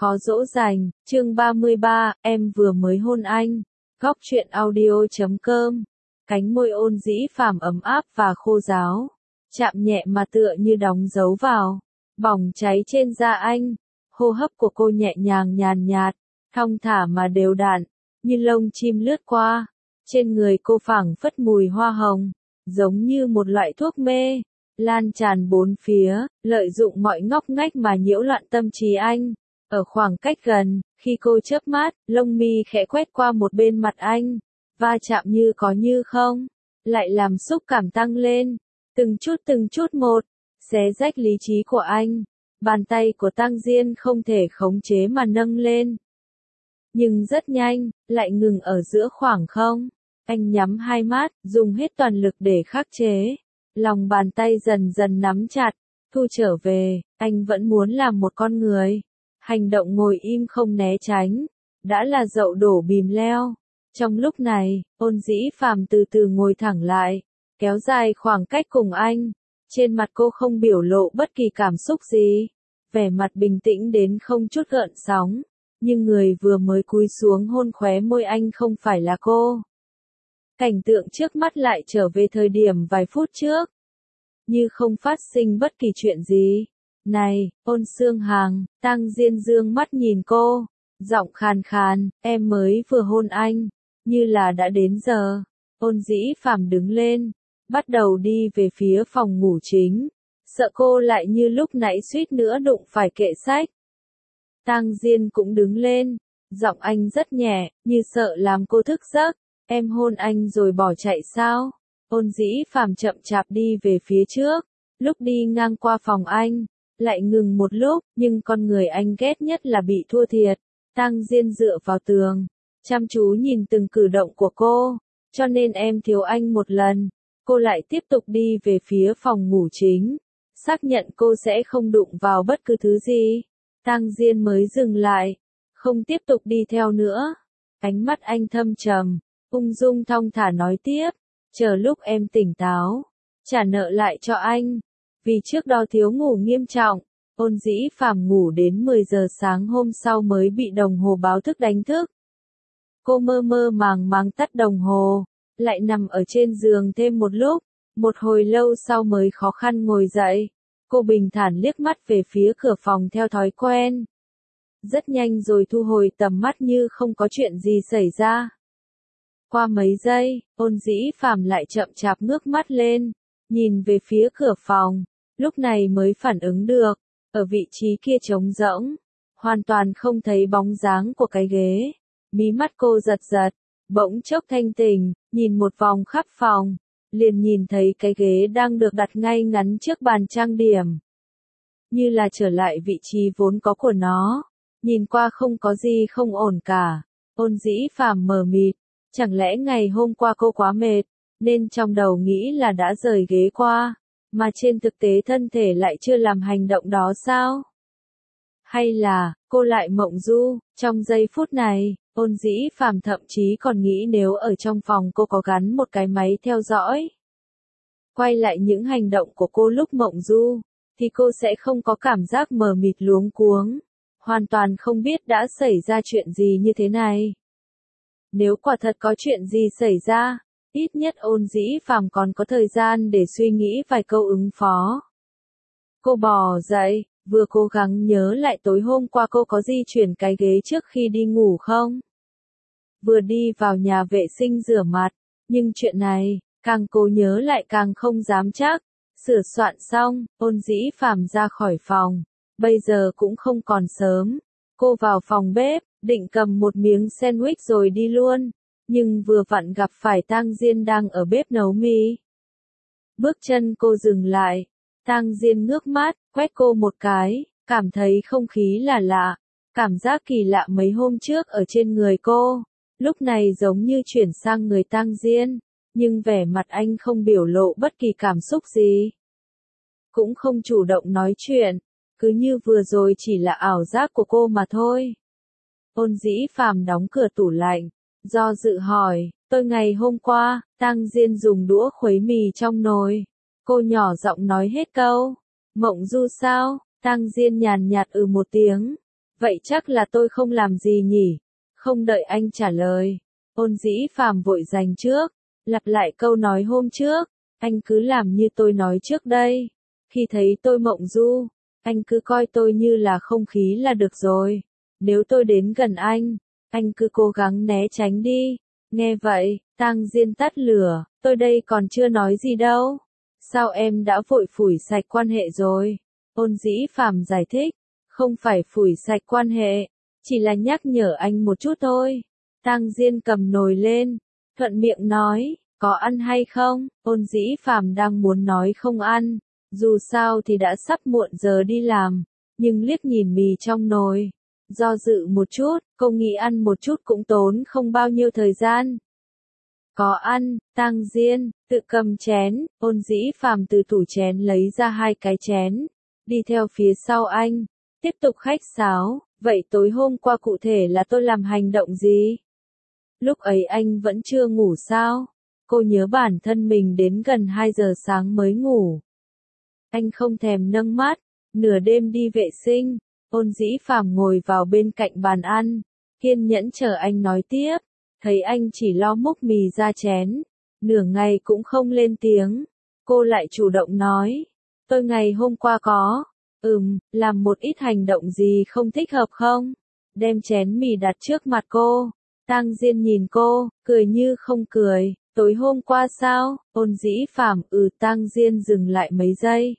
khó dỗ dành, chương 33, em vừa mới hôn anh. Góc truyện audio.com. Cánh môi ôn dĩ phàm ấm áp và khô ráo, chạm nhẹ mà tựa như đóng dấu vào, bỏng cháy trên da anh. Hô hấp của cô nhẹ nhàng nhàn nhạt, thong thả mà đều đặn, như lông chim lướt qua. Trên người cô phảng phất mùi hoa hồng, giống như một loại thuốc mê, lan tràn bốn phía, lợi dụng mọi ngóc ngách mà nhiễu loạn tâm trí anh. Ở khoảng cách gần, khi cô chớp mắt, lông mi khẽ quét qua một bên mặt anh, va chạm như có như không, lại làm xúc cảm tăng lên, từng chút một, xé rách lý trí của anh. Bàn tay của Tăng Diên không thể khống chế mà nâng lên, nhưng rất nhanh, lại ngừng ở giữa khoảng không. Anh nhắm hai mắt, dùng hết toàn lực để khắc chế. Lòng bàn tay dần dần nắm chặt, thu trở về, anh vẫn muốn làm một con người. Hành động ngồi im không né tránh, đã là dậu đổ bìm leo. Trong lúc này, ôn dĩ phàm từ từ ngồi thẳng lại, kéo dài khoảng cách cùng anh. Trên mặt cô không biểu lộ bất kỳ cảm xúc gì, vẻ mặt bình tĩnh đến không chút gợn sóng. Nhưng người vừa mới cúi xuống hôn khóe môi anh không phải là cô. Cảnh tượng trước mắt lại trở về thời điểm vài phút trước, như không phát sinh bất kỳ chuyện gì. Này, ôn xương hàng, Tăng Diên dương mắt nhìn cô, giọng khàn khàn, em mới vừa hôn anh, như là đã đến giờ. Ôn dĩ phàm đứng lên, bắt đầu đi về phía phòng ngủ chính, sợ cô lại như lúc nãy suýt nữa đụng phải kệ sách. Tăng Diên cũng đứng lên, giọng anh rất nhẹ, như sợ làm cô thức giấc. Em hôn anh rồi bỏ chạy sao? Ôn dĩ phàm chậm chạp đi về phía trước, lúc đi ngang qua phòng anh, lại ngừng một lúc, nhưng con người anh ghét nhất là bị thua thiệt. Tăng Diên dựa vào tường, chăm chú nhìn từng cử động của cô, cho nên em thiếu anh một lần. Cô lại tiếp tục đi về phía phòng ngủ chính, xác nhận cô sẽ không đụng vào bất cứ thứ gì. Tăng Diên mới dừng lại, không tiếp tục đi theo nữa. Ánh mắt anh thâm trầm, ung dung thong thả nói tiếp, chờ lúc em tỉnh táo, trả nợ lại cho anh. Vì trước đó thiếu ngủ nghiêm trọng, ôn dĩ phàm ngủ đến 10 giờ sáng hôm sau mới bị đồng hồ báo thức đánh thức. Cô mơ mơ màng màng tắt đồng hồ, lại nằm ở trên giường thêm một lúc, một hồi lâu sau mới khó khăn ngồi dậy. Cô bình thản liếc mắt về phía cửa phòng theo thói quen. Rất nhanh rồi thu hồi tầm mắt như không có chuyện gì xảy ra. Qua mấy giây, ôn dĩ phàm lại chậm chạp ngước mắt lên, nhìn về phía cửa phòng, lúc này mới phản ứng được, ở vị trí kia trống rỗng, hoàn toàn không thấy bóng dáng của cái ghế. Mí mắt cô giật giật, bỗng chốc thanh tỉnh, nhìn một vòng khắp phòng, liền nhìn thấy cái ghế đang được đặt ngay ngắn trước bàn trang điểm. Như là trở lại vị trí vốn có của nó, nhìn qua không có gì không ổn cả. Ôn dĩ phàm mờ mịt. Chẳng lẽ ngày hôm qua cô quá mệt, nên trong đầu nghĩ là đã rời ghế qua, mà trên thực tế thân thể lại chưa làm hành động đó sao? Hay là, cô lại mộng du? Trong giây phút này, ôn dĩ phàm thậm chí còn nghĩ nếu ở trong phòng cô có gắn một cái máy theo dõi, quay lại những hành động của cô lúc mộng du, thì cô sẽ không có cảm giác mờ mịt luống cuống, hoàn toàn không biết đã xảy ra chuyện gì như thế này. Nếu quả thật có chuyện gì xảy ra, ít nhất ôn dĩ phàm còn có thời gian để suy nghĩ vài câu ứng phó. Cô bò dậy, vừa cố gắng nhớ lại tối hôm qua cô có di chuyển cái ghế trước khi đi ngủ không. Vừa đi vào nhà vệ sinh rửa mặt, nhưng chuyện này, càng cố nhớ lại càng không dám chắc. Sửa soạn xong, ôn dĩ phàm ra khỏi phòng. Bây giờ cũng không còn sớm. Cô vào phòng bếp, định cầm một miếng sandwich rồi đi luôn, nhưng vừa vặn gặp phải Tang Diên đang ở bếp nấu mì. Bước chân cô dừng lại, Tang Diên ngước mắt, quét cô một cái, cảm thấy không khí là lạ, cảm giác kỳ lạ mấy hôm trước ở trên người cô, lúc này giống như chuyển sang người Tang Diên, nhưng vẻ mặt anh không biểu lộ bất kỳ cảm xúc gì, cũng không chủ động nói chuyện, cứ như vừa rồi chỉ là ảo giác của cô mà thôi. Ôn dĩ phàm đóng cửa tủ lạnh, do dự hỏi, tôi ngày hôm qua, Tăng Diên dùng đũa khuấy mì trong nồi. Cô nhỏ giọng nói hết câu, mộng du sao? Tăng Diên nhàn nhạt một tiếng, Vậy chắc là tôi không làm gì nhỉ? Không đợi anh trả lời. Ôn Dĩ Phàm vội giành trước, lặp lại câu nói hôm trước. Anh cứ làm như tôi nói trước đây. Khi thấy tôi mộng du, anh cứ coi tôi như là không khí là được rồi. Nếu tôi đến gần anh cứ cố gắng né tránh đi. Nghe vậy, Tang Diên tắt lửa, tôi đây còn chưa nói gì đâu. Sao em đã vội phủi sạch quan hệ rồi? Ôn Dĩ Phàm giải thích, không phải phủi sạch quan hệ, chỉ là nhắc nhở anh một chút thôi. Tang Diên cầm nồi lên, thuận miệng nói, có ăn hay không? Ôn Dĩ Phàm đang muốn nói không ăn, dù sao thì đã sắp muộn giờ đi làm, nhưng liếc nhìn mì trong nồi, do dự một chút, cô nghĩ ăn một chút cũng tốn không bao nhiêu thời gian. Có ăn, Tang Diên, tự cầm chén, Ôn Dĩ Phàm từ tủ chén lấy ra 2 cái chén, đi theo phía sau anh, tiếp tục khách sáo, vậy tối hôm qua cụ thể là tôi làm hành động gì? Lúc ấy anh vẫn chưa ngủ sao? Cô nhớ bản thân mình đến gần 2 giờ sáng mới ngủ. Anh không thèm nâng mắt, nửa đêm đi vệ sinh, Ôn Dĩ Phàm ngồi vào bên cạnh bàn ăn, kiên nhẫn chờ anh nói tiếp, thấy anh chỉ lo múc mì ra chén, nửa ngày cũng không lên tiếng, cô lại chủ động nói, tôi ngày hôm qua có, làm một ít hành động gì không thích hợp không? Đem chén mì đặt trước mặt cô, Tang Diên nhìn cô, cười như không cười, tối hôm qua sao? Ôn Dĩ Phàm Tang Diên dừng lại mấy giây,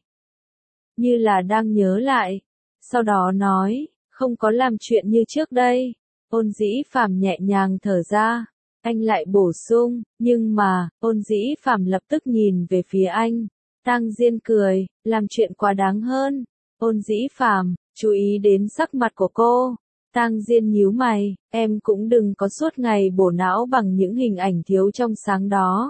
như là đang nhớ lại, sau đó nói, không có làm chuyện như trước đây. Ôn Dĩ Phàm nhẹ nhàng thở ra, anh lại bổ sung, nhưng mà, Ôn Dĩ Phàm lập tức nhìn về phía anh. Tang Diên cười, làm chuyện quá đáng hơn. Ôn Dĩ Phàm chú ý đến sắc mặt của cô. Tang Diên nhíu mày, em cũng đừng có suốt ngày bổ não bằng những hình ảnh thiếu trong sáng đó.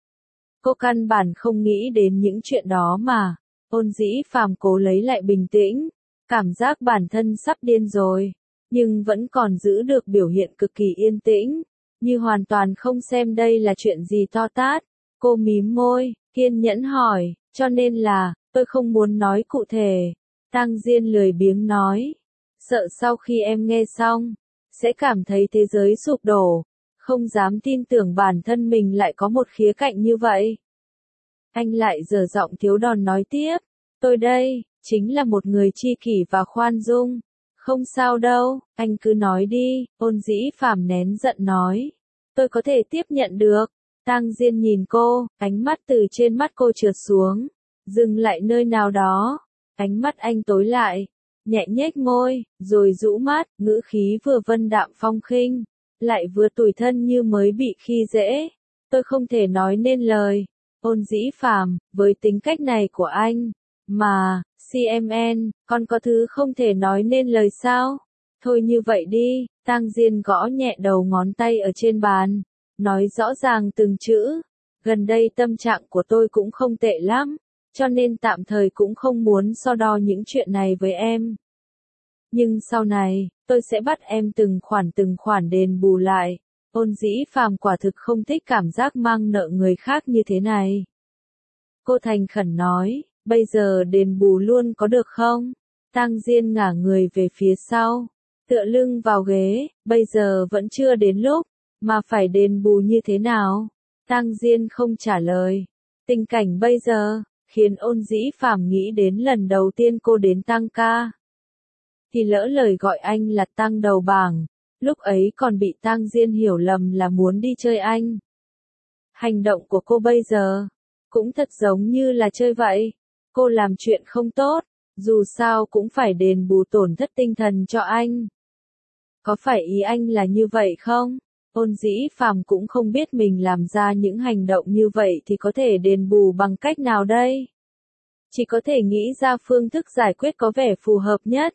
Cô căn bản không nghĩ đến những chuyện đó mà. Ôn Dĩ Phàm cố lấy lại bình tĩnh, cảm giác bản thân sắp điên rồi, nhưng vẫn còn giữ được biểu hiện cực kỳ yên tĩnh, như hoàn toàn không xem đây là chuyện gì to tát. Cô mím môi, kiên nhẫn hỏi, cho nên là, tôi không muốn nói cụ thể. Tang Diên lười biếng nói, sợ sau khi em nghe xong, sẽ cảm thấy thế giới sụp đổ, không dám tin tưởng bản thân mình lại có một khía cạnh như vậy. Anh lại giở giọng thiếu đòn nói tiếp, tôi đây, chính là một người chi kỷ và khoan dung. Không sao đâu, anh cứ nói đi, Ôn Dĩ Phàm nén giận nói. Tôi có thể tiếp nhận được. Tang Diên nhìn cô, ánh mắt từ trên mắt cô trượt xuống, dừng lại nơi nào đó. Ánh mắt anh tối lại, nhẹ nhếch môi, rồi rũ mắt, ngữ khí vừa vân đạm phong khinh, lại vừa tủi thân như mới bị khi dễ. Tôi không thể nói nên lời. Ôn Dĩ Phàm, với tính cách này của anh, mà, CMN, còn có thứ không thể nói nên lời sao? Thôi như vậy đi, Tang Diên gõ nhẹ đầu ngón tay ở trên bàn, nói rõ ràng từng chữ. Gần đây tâm trạng của tôi cũng không tệ lắm, cho nên tạm thời cũng không muốn so đo những chuyện này với em. Nhưng sau này, tôi sẽ bắt em từng khoản đền bù lại. Ôn Dĩ Phàm quả thực không thích cảm giác mang nợ người khác như thế này. Cô thành khẩn nói, bây giờ đền bù luôn có được không? Tang Diên ngả người về phía sau, tựa lưng vào ghế, bây giờ vẫn chưa đến lúc, mà phải đền bù như thế nào? Tang Diên không trả lời. Tình cảnh bây giờ, khiến Ôn Dĩ Phàm nghĩ đến lần đầu tiên cô đến Tăng ca. Thì lỡ lời gọi anh là Tăng đầu bảng, lúc ấy còn bị Tang Diên hiểu lầm là muốn đi chơi anh. Hành động của cô bây giờ, cũng thật giống như là chơi vậy. Cô làm chuyện không tốt, dù sao cũng phải đền bù tổn thất tinh thần cho anh. Có phải ý anh là như vậy không? Ôn Dĩ Phàm cũng không biết mình làm ra những hành động như vậy thì có thể đền bù bằng cách nào đây? Chỉ có thể nghĩ ra phương thức giải quyết có vẻ phù hợp nhất.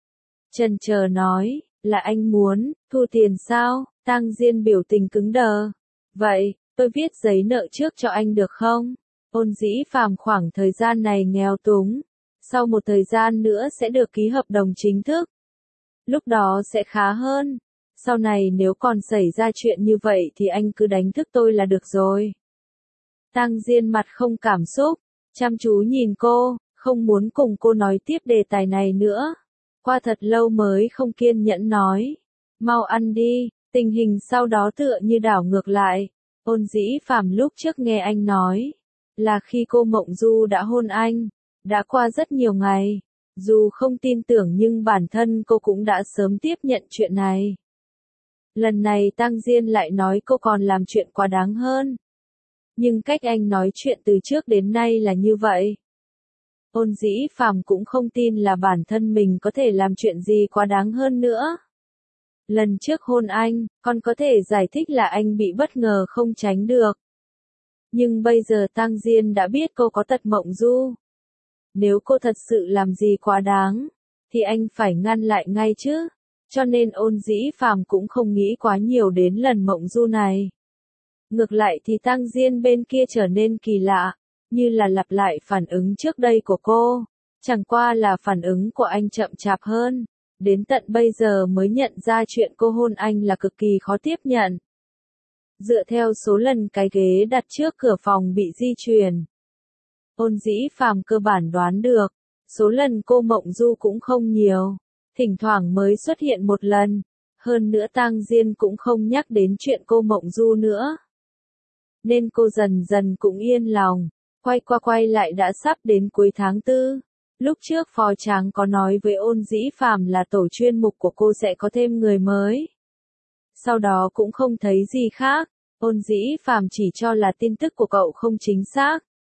Chần chờ nói, là anh muốn thu tiền sao? Tang Diên biểu tình cứng đờ. Vậy, tôi viết giấy nợ trước cho anh được không? Ôn Dĩ Phàm khoảng thời gian này nghèo túng, sau một thời gian nữa sẽ được ký hợp đồng chính thức. Lúc đó sẽ khá hơn. Sau này nếu còn xảy ra chuyện như vậy thì anh cứ đánh thức tôi là được rồi. Tang Diên mặt không cảm xúc, chăm chú nhìn cô, không muốn cùng cô nói tiếp đề tài này nữa. Qua thật lâu mới không kiên nhẫn nói. Mau ăn đi, tình hình sau đó tựa như đảo ngược lại. Ôn Dĩ Phàm lúc trước nghe anh nói, là khi cô Mộng Du đã hôn anh, đã qua rất nhiều ngày. Dù không tin tưởng nhưng bản thân cô cũng đã sớm tiếp nhận chuyện này. Lần này Tang Diên lại nói cô còn làm chuyện quá đáng hơn. Nhưng cách anh nói chuyện từ trước đến nay là như vậy. Ôn Dĩ Phàm cũng không tin là bản thân mình có thể làm chuyện gì quá đáng hơn nữa. Lần trước hôn anh, còn có thể giải thích là anh bị bất ngờ không tránh được. Nhưng bây giờ Tang Diên đã biết cô có tật Mộng Du. Nếu cô thật sự làm gì quá đáng, thì anh phải ngăn lại ngay chứ. Cho nên Ôn Dĩ Phàm cũng không nghĩ quá nhiều đến lần Mộng Du này. Ngược lại thì Tang Diên bên kia trở nên kỳ lạ, như là lặp lại phản ứng trước đây của cô. Chẳng qua là phản ứng của anh chậm chạp hơn. Đến tận bây giờ mới nhận ra chuyện cô hôn anh là cực kỳ khó tiếp nhận. Dựa theo số lần cái ghế đặt trước cửa phòng bị di chuyển, Ôn Dĩ Phàm cơ bản đoán được, số lần cô Mộng Du cũng không nhiều, thỉnh thoảng mới xuất hiện một lần, hơn nữa Tang Diên cũng không nhắc đến chuyện cô Mộng Du nữa. Nên cô dần dần cũng yên lòng, quay qua quay lại đã sắp đến cuối tháng 4. Lúc trước Phó Tráng có nói với Ôn Dĩ Phàm là tổ chuyên mục của cô sẽ có thêm người mới. Sau đó cũng không thấy gì khác, Ôn Dĩ Phàm chỉ cho là tin tức của cậu không chính xác.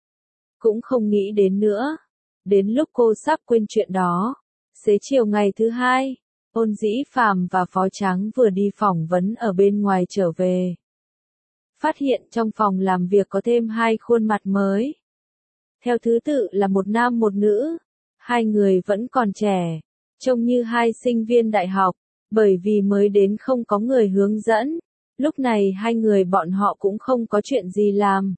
Cũng không nghĩ đến nữa. Đến lúc cô sắp quên chuyện đó, xế chiều ngày thứ 2, Ôn Dĩ Phàm và Phó Tráng vừa đi phỏng vấn ở bên ngoài trở về. Phát hiện trong phòng làm việc có thêm 2 khuôn mặt mới. Theo thứ tự là một nam một nữ. 2 người vẫn còn trẻ, trông như 2 sinh viên đại học, bởi vì mới đến không có người hướng dẫn. Lúc này 2 người bọn họ cũng không có chuyện gì làm.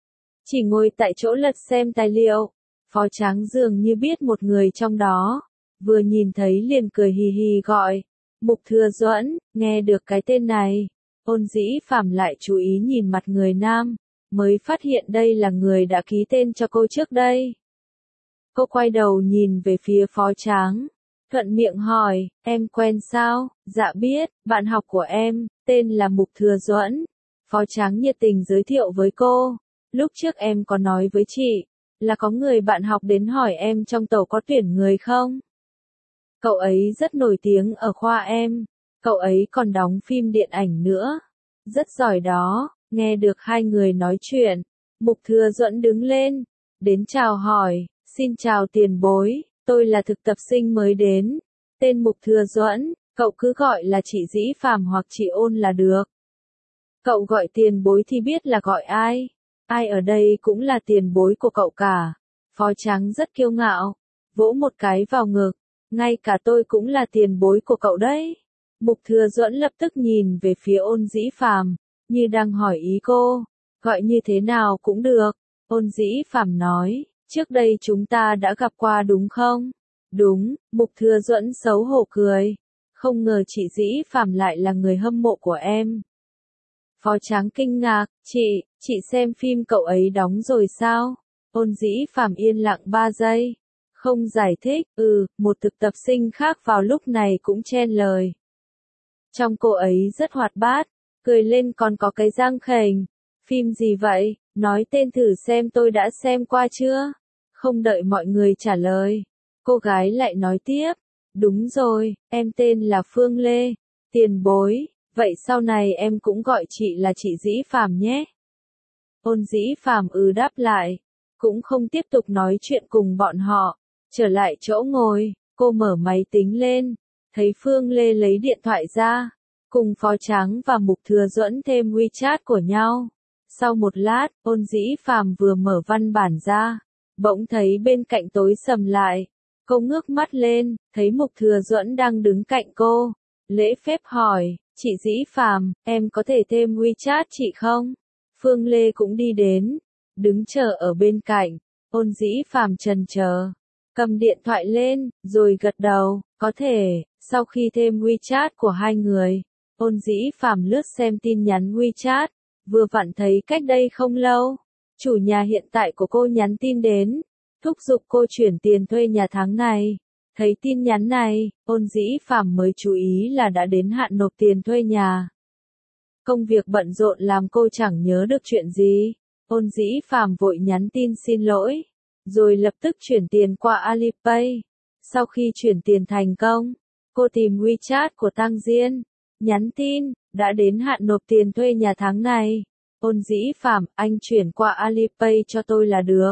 Chỉ ngồi tại chỗ lật xem tài liệu. Phó Tráng dường như biết một người trong đó, vừa nhìn thấy liền cười hì hì gọi. Mục Thừa Duẫn. Nghe được cái tên này, Ôn Dĩ Phàm lại chú ý nhìn mặt người nam, mới phát hiện đây là người đã ký tên cho cô trước đây. Cô quay đầu nhìn về phía Phó Tráng, thuận miệng hỏi, em quen sao? Dạ biết, bạn học của em, tên là Mục Thừa Duẫn. Phó Tráng nhiệt tình giới thiệu với cô, lúc trước em có nói với chị, là có người bạn học đến hỏi em trong tổ có tuyển người không? Cậu ấy rất nổi tiếng ở khoa em, cậu ấy còn đóng phim điện ảnh nữa, rất giỏi đó. Nghe được 2 người nói chuyện, Mục Thừa Duẫn đứng lên, đến chào hỏi. Xin chào tiền bối, tôi là thực tập sinh mới đến, tên Mục Thừa Duẫn, cậu cứ gọi là chị Dĩ Phàm hoặc chị Ôn là được. Cậu gọi tiền bối thì biết là gọi ai, ai ở đây cũng là tiền bối của cậu cả. Phó Tráng rất kiêu ngạo, vỗ một cái vào ngực, ngay cả tôi cũng là tiền bối của cậu đấy. Mục Thừa Duẫn lập tức nhìn về phía Ôn Dĩ Phàm, như đang hỏi ý cô, gọi như thế nào cũng được. Ôn Dĩ Phàm nói. Trước đây chúng ta đã gặp qua đúng không? Đúng, Mục Thừa Duẫn xấu hổ cười. Không ngờ chị Dĩ Phàm lại là người hâm mộ của em. Phó Tráng kinh ngạc, chị xem phim cậu ấy đóng rồi sao? Ôn Dĩ Phàm yên lặng 3 giây. Không giải thích, một thực tập sinh khác vào lúc này cũng chen lời. Trong cô ấy rất hoạt bát, cười lên còn có cái răng khểnh. Phim gì vậy? Nói tên thử xem tôi đã xem qua chưa? Không đợi mọi người trả lời, cô gái lại nói tiếp. Đúng rồi, em tên là Phương Lê. Tiền bối, vậy sau này em cũng gọi chị là chị Dĩ Phàm nhé. Ôn Dĩ Phàm đáp lại, cũng không tiếp tục nói chuyện cùng bọn họ. Trở lại chỗ ngồi, cô mở máy tính lên, thấy Phương Lê lấy điện thoại ra, cùng Phó Tráng và Mục Thừa Duẫn thêm WeChat của nhau. Sau một lát, Ôn Dĩ Phàm vừa mở văn bản ra, bỗng thấy bên cạnh tối sầm lại. Cô ngước mắt lên, thấy Mục Thừa Duẫn đang đứng cạnh cô. Lễ phép hỏi, chị Dĩ Phàm, em có thể thêm WeChat chị không? Phương Lê cũng đi đến, đứng chờ ở bên cạnh. Ôn Dĩ Phàm chần chờ, cầm điện thoại lên, rồi gật đầu, có thể. Sau khi thêm WeChat của 2 người, Ôn Dĩ Phàm lướt xem tin nhắn WeChat, vừa vặn thấy cách đây không lâu, chủ nhà hiện tại của cô nhắn tin đến, thúc giục cô chuyển tiền thuê nhà tháng này. Thấy tin nhắn này, Ôn Dĩ Phàm mới chú ý là đã đến hạn nộp tiền thuê nhà. Công việc bận rộn làm cô chẳng nhớ được chuyện gì. Ôn Dĩ Phàm vội nhắn tin xin lỗi, rồi lập tức chuyển tiền qua Alipay. Sau khi chuyển tiền thành công, cô tìm WeChat của Tăng Diên, nhắn tin, đã đến hạn nộp tiền thuê nhà tháng này. Ôn Dĩ Phàm, anh chuyển qua Alipay cho tôi là được.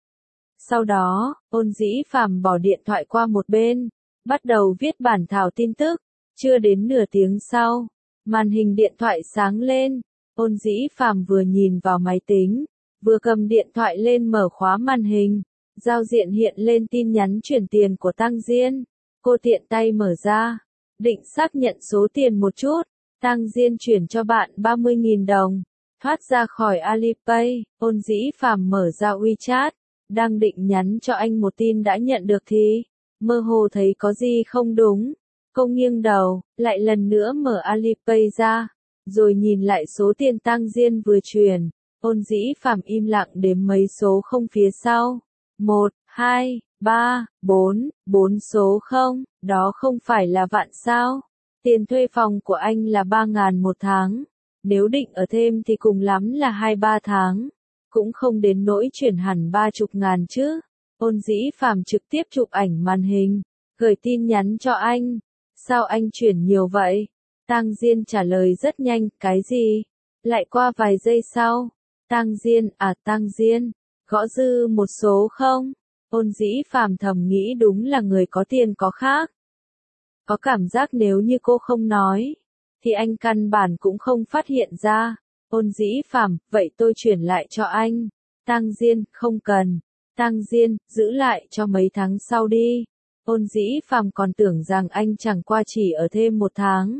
Sau đó, Ôn Dĩ Phàm bỏ điện thoại qua một bên, bắt đầu viết bản thảo tin tức. Chưa đến nửa tiếng sau, màn hình điện thoại sáng lên. Ôn Dĩ Phàm vừa nhìn vào máy tính, vừa cầm điện thoại lên mở khóa màn hình. Giao diện hiện lên tin nhắn chuyển tiền của Tăng Diên. Cô tiện tay mở ra, định xác nhận số tiền một chút. Tăng Diên chuyển cho bạn 30.000 đồng. Thoát ra khỏi Alipay, Ôn Dĩ Phàm mở ra WeChat, đang định nhắn cho anh một tin đã nhận được thì mơ hồ thấy có gì không đúng. Cô nghiêng đầu, lại lần nữa mở Alipay ra, rồi nhìn lại số tiền Tăng Diên vừa chuyển. Ôn Dĩ Phàm im lặng đếm mấy số không phía sau. 1, 2, 3, 4, 4 số không, đó không phải là vạn sao? Tiền thuê phòng của anh là 3.000 một tháng. Nếu định ở thêm thì cùng lắm là 2-3 tháng. Cũng không đến nỗi chuyển hẳn 30.000 chứ. Ôn Dĩ Phàm trực tiếp chụp ảnh màn hình, gửi tin nhắn cho anh. Sao anh chuyển nhiều vậy? Tăng Diên trả lời rất nhanh, cái gì? Lại qua vài giây sau. Tăng Diên, Tăng Diên, gõ dư một số không? Ôn Dĩ Phàm thầm nghĩ đúng là người có tiền có khác. Có cảm giác nếu như cô không nói, thì anh căn bản cũng không phát hiện ra. Ôn Dĩ Phàm, vậy tôi chuyển lại cho anh. Tăng Diên, không cần. Tăng Diên, giữ lại cho mấy tháng sau đi. Ôn Dĩ Phàm còn tưởng rằng anh chẳng qua chỉ ở thêm một tháng.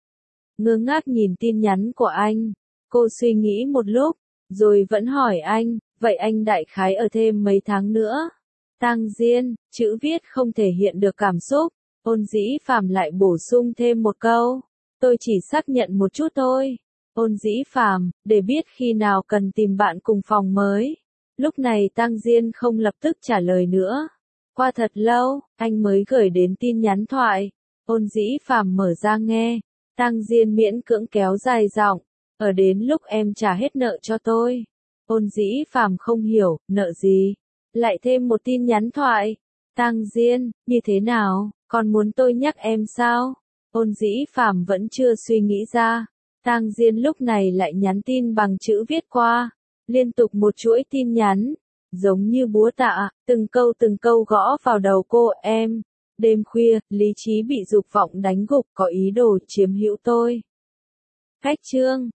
Ngơ ngác nhìn tin nhắn của anh, cô suy nghĩ một lúc, rồi vẫn hỏi anh, vậy anh đại khái ở thêm mấy tháng nữa? Tăng Diên, chữ viết không thể hiện được cảm xúc. Ôn Dĩ Phàm lại bổ sung thêm một câu, tôi chỉ xác nhận một chút thôi. Ôn Dĩ Phàm, để biết khi nào cần tìm bạn cùng phòng mới. Lúc này Tăng Diên không lập tức trả lời nữa. Qua thật lâu, anh mới gửi đến tin nhắn thoại. Ôn Dĩ Phàm mở ra nghe. Tăng Diên miễn cưỡng kéo dài giọng, ở đến lúc em trả hết nợ cho tôi. Ôn Dĩ Phàm không hiểu, nợ gì? Lại thêm một tin nhắn thoại. Tăng Diên, như thế nào, còn muốn tôi nhắc em sao? Ôn Dĩ Phàm vẫn chưa suy nghĩ ra. Tăng Diên lúc này lại nhắn tin bằng chữ viết qua, liên tục một chuỗi tin nhắn, giống như búa tạ, từng câu gõ vào đầu cô em. Đêm khuya, lý trí bị dục vọng đánh gục, có ý đồ chiếm hữu tôi. Khách chương